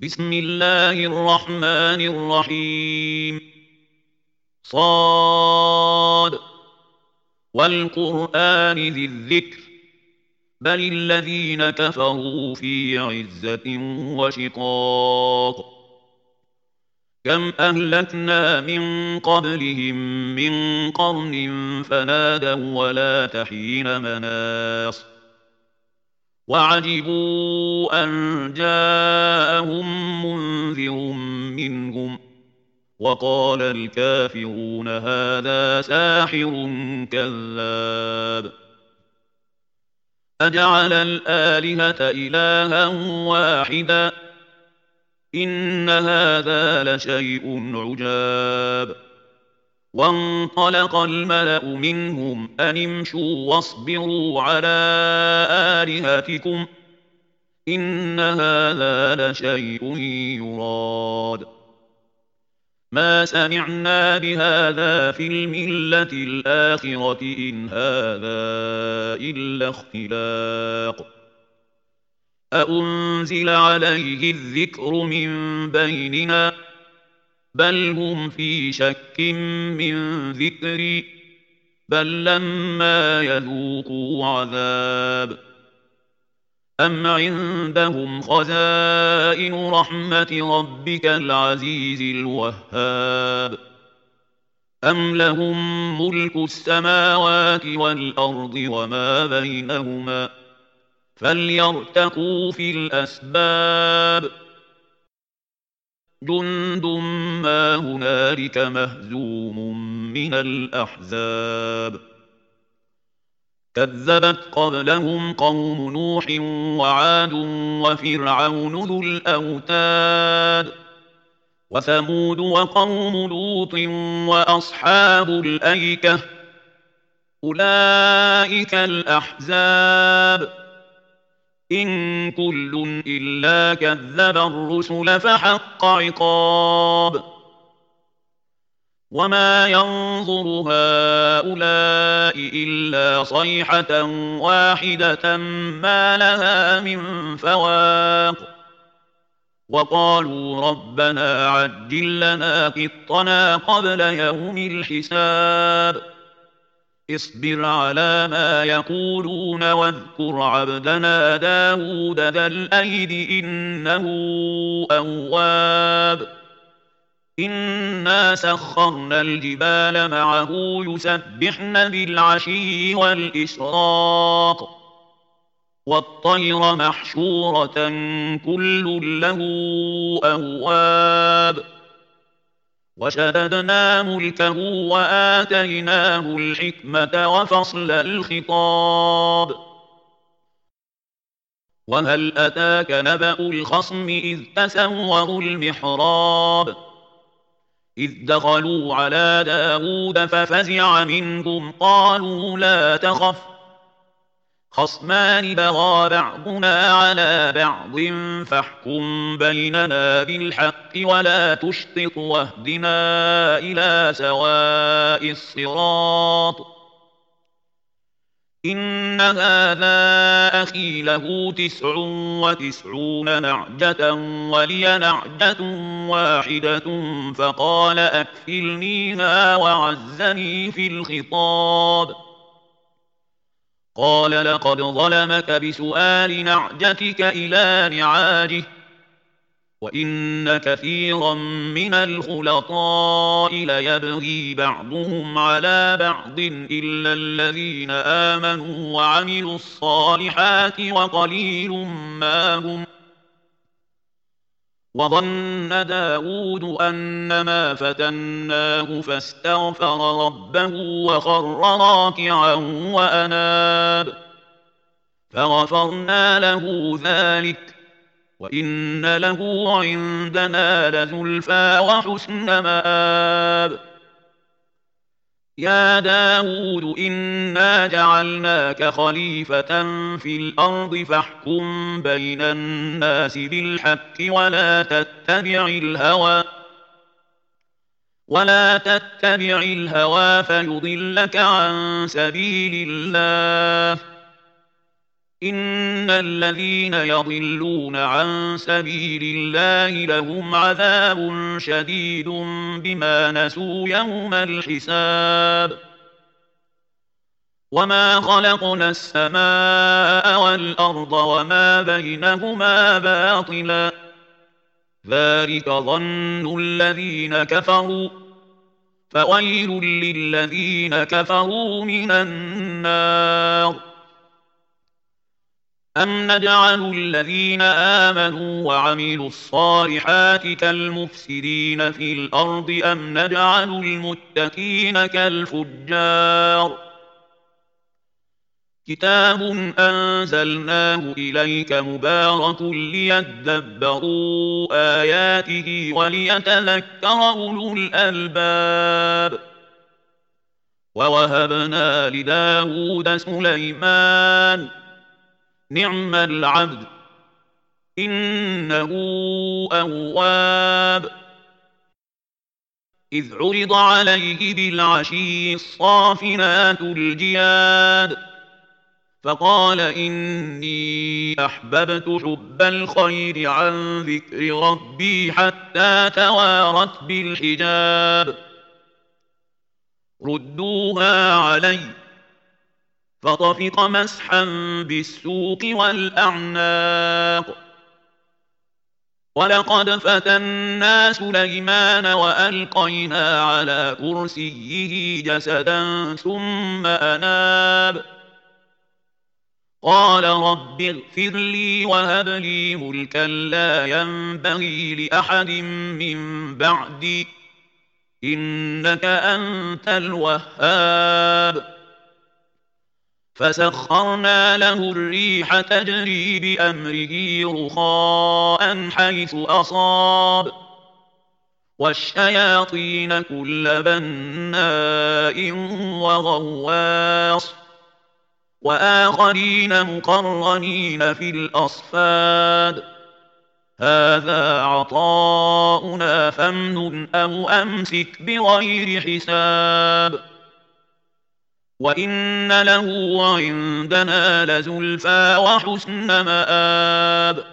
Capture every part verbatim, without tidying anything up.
بسم الله الرحمن الرحيم صاد والقرآن ذي الذكر بل الذين كفروا في عزة وشقاق كم أهلكنا من قبلهم من قرن فنادوا ولا تحين مناص وعجبوا أن جاءهم منذر منهم وقال الكافرون هذا ساحر كذاب أجعل الآلهة إلها واحدا إن هذا لشيء عجاب وانطلق الملأ منهم أن امشوا واصبروا على آلهتكم إن هذا لشيء يراد ما سمعنا بهذا في الملة الآخرة إن هذا إلا اختلاق أأنزل عليه الذكر من بيننا بل هم في شك من ذكري بل لما يذوقوا عذاب أم عندهم خزائن رحمة ربك العزيز الوهاب أم لهم ملك السماوات والأرض وما بينهما فليرتقوا في الأسباب جند ما هنالك مهزوم من الأحزاب كذبت قبلهم قوم نوح وعاد وفرعون ذو الأوتاد وثمود وقوم لوط وأصحاب الأيكة أولئك الأحزاب إن كل إلا كذب الرسل فحق عقاب وما ينظر هؤلاء إلا صيحة واحدة ما لها من فواق وقالوا ربنا عجل لنا قطنا قبل يوم الحساب اصبر على ما يقولون واذكر عبدنا داود ذا الأيد إنه أواب إنا سخرنا الجبال معه يسبحن بالعشي والإشراق والطير محشورة كل له أواب وشددنا ملكه وآتيناه الحكمة وفصل الخطاب وهل أتاك نبأ الخصم إذ تسوروا المحراب إذ دخلوا على داود ففزع منهم قالوا لا تخف خصمان بغى بعضنا على بعض فاحكم بيننا بالحق ولا تشطط واهدنا إلى سواء الصراط إن هذا أخي له تسع وتسعون نعجة ولي نعجة واحدة فقال أكفلنيها وعزني في الخطاب قال لقد ظلمك بسؤال نعجتك إلى نعاجه وإن كثيرا من الخلطاء ليبغي بعضهم على بعض إلا الذين آمنوا وعملوا الصالحات وقليل ما هم وظن داود أنما فتناه فاستغفر ربه وخر راكعا وأناب فغفرنا له ذلك وإن له عندنا لزلفى وحسن مآب يا داود إنا جعلناك خليفة في الأرض فاحكم بين الناس بالحق ولا تتبع الهوى ولا تتبع الهوى فيضلك عن سبيل الله إن الذين يضلون عن سبيل الله لهم عذاب شديد بما نسوا يوم الحساب وما خلقنا السماء والأرض وما بينهما باطلا ذلك ظن الذين كفروا فويل للذين كفروا من النار أم نجعل الذين آمنوا وعملوا الصالحات كالمفسدين في الأرض أم نجعل المتقين كالفجار كتاب أنزلناه إليك مبارك ليدبروا آياته وليتذكر أولو الألباب ووهبنا لداود سليمان نعم العبد إنه أواب إذ عرض عليه بالعشي الصافنات الجياد فقال إني أحببت حب الخير عن ذكر ربي حتى توارت بالحجاب ردوها علي فطفق مسحا بالسوق والأعناق ولقد فتنا سليمان وألقينا على كرسيه جسدا ثم أناب قال رب اغفر لي وهب لي ملكا لا ينبغي لأحد من بعدي إنك أنت الوهاب فسخرنا له الريح تجري بأمره رخاء حيث أصاب والشياطين كل بناء وغواص وآخرين مقرنين في الأصفاد هذا عطاؤنا فامنن أو أمسك بغير حساب وإن له عندنا لزلفى وحسن مآب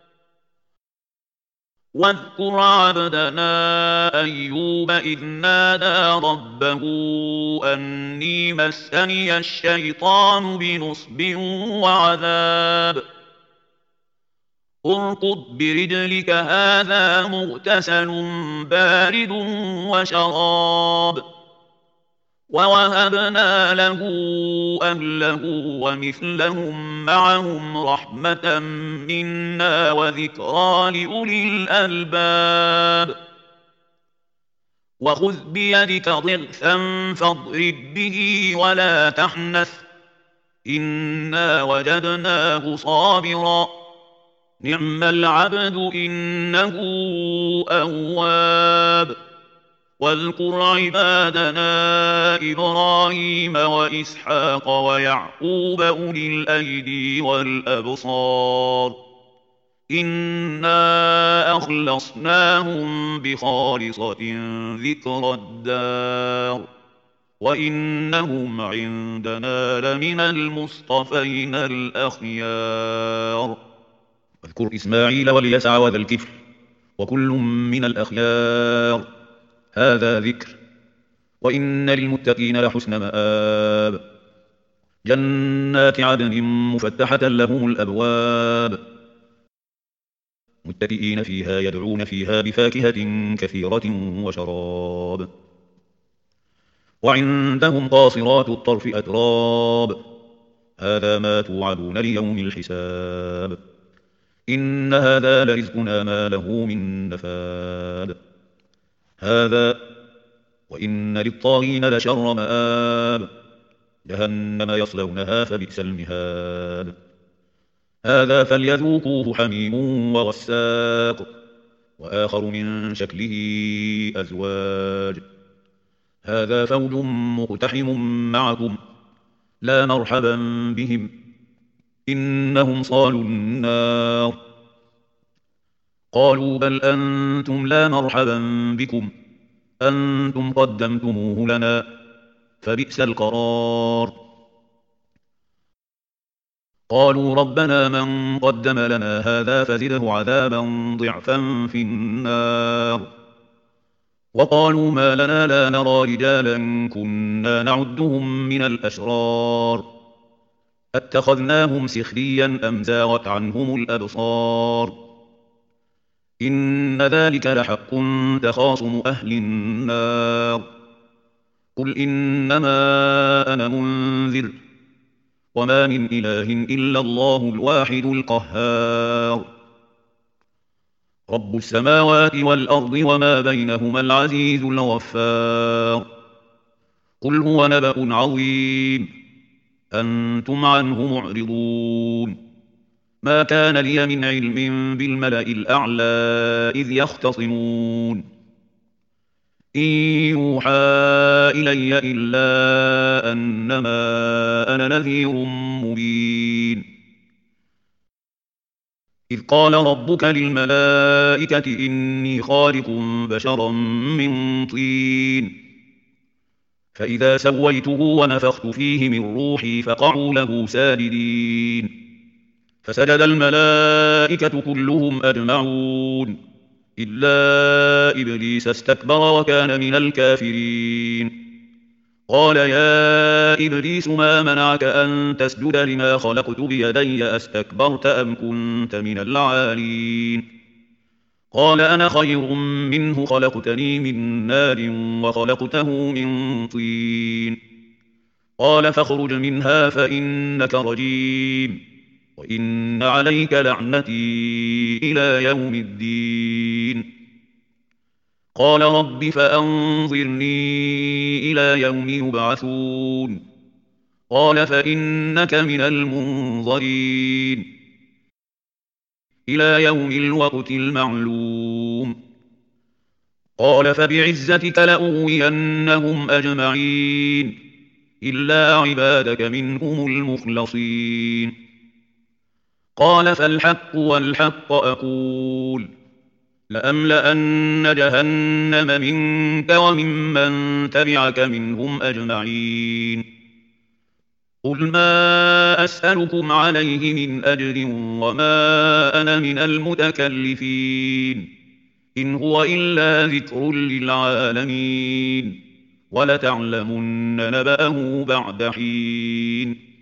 واذكر عبدنا أيوب إذ نادى ربه أني مسني الشيطان بنصب وعذاب اركض برجلك هذا مغتسل بارد وشراب ووهبنا له أهله ومثلهم معهم رحمة منا وذكرى لأولي الألباب وخذ بيدك ضغثا فاضرب به ولا تحنث إنا وجدناه صابرا نعم العبد إنه أواب واذكر عبادنا إبراهيم وإسحاق ويعقوب أولي الأيدي والأبصار إنا أخلصناهم بخالصة ذكر الدار وإنهم عندنا لمن المصطفين الأخيار واذكر إسماعيل واليسع وذا الكفل وكل من الأخيار هذا ذكر وإن للمتقين لحسن مآب جنات عدن مفتحة لهم الأبواب متكئين فيها يدعون فيها بفاكهة كثيرة وشراب وعندهم قاصرات الطرف أتراب هذا ما توعدون ليوم الحساب إن هذا لرزقنا ما له من نفاد هذا وإن للطاغين لشر مآب جهنم يصلونها فبئس المهاد هذا فليذوقوه حميم وغساق وآخر من شكله أزواج هذا فوج مقتحم معكم لا مرحبا بهم إنهم صالوا النار قالوا بل أنتم لا مرحبا بكم أنتم قدمتموه لنا فبئس القرار قالوا ربنا من قدم لنا هذا فزده عذابا ضعفا في النار. وقالوا ما لنا لا نرى رجالا كنا نعدهم من الأشرار أتخذناهم سخريا أم زاغت عنهم الأبصار إن ذلك لحق تخاصم أهل النار قل إنما أنا منذر وما من إله إلا الله الواحد القهار رب السماوات والأرض وما بينهما العزيز الغفار قل هو نبأ عظيم أنتم عنه معرضون ما كان لي من علم بالملأ الأعلى إذ يختصمون إن يوحى إلي إلا أنما أنا نذير مبين إذ قال ربك للملائكة إني خالق بشرا من طين فإذا سويته ونفخت فيه من روحي فقعوا له ساجدين فسجد الملائكة كلهم أجمعون إلا إبليس استكبر وكان من الكافرين قال يا إبليس ما منعك أن تسجد لما خلقت بيدي أستكبرت أم كنت من العالين قال أنا خير منه خلقتني من نار وخلقته من طين قال فاخرج منها فإنك رجيم وإن عليك لعنتي إلى يوم الدين قال رب فأنظرني إلى يوم يبعثون قال فإنك من المنظرين إلى يوم الوقت المعلوم قال فبعزتك لأغوينهم أجمعين إلا عبادك منهم المخلصين قال فالحق والحق أقول لأملأن جهنم منك وممن تبعك منهم أجمعين قل ما أسألكم عليه من أجر وما أنا من المتكلفين إن هو إلا ذكر للعالمين ولتعلمن نبأه بعد حين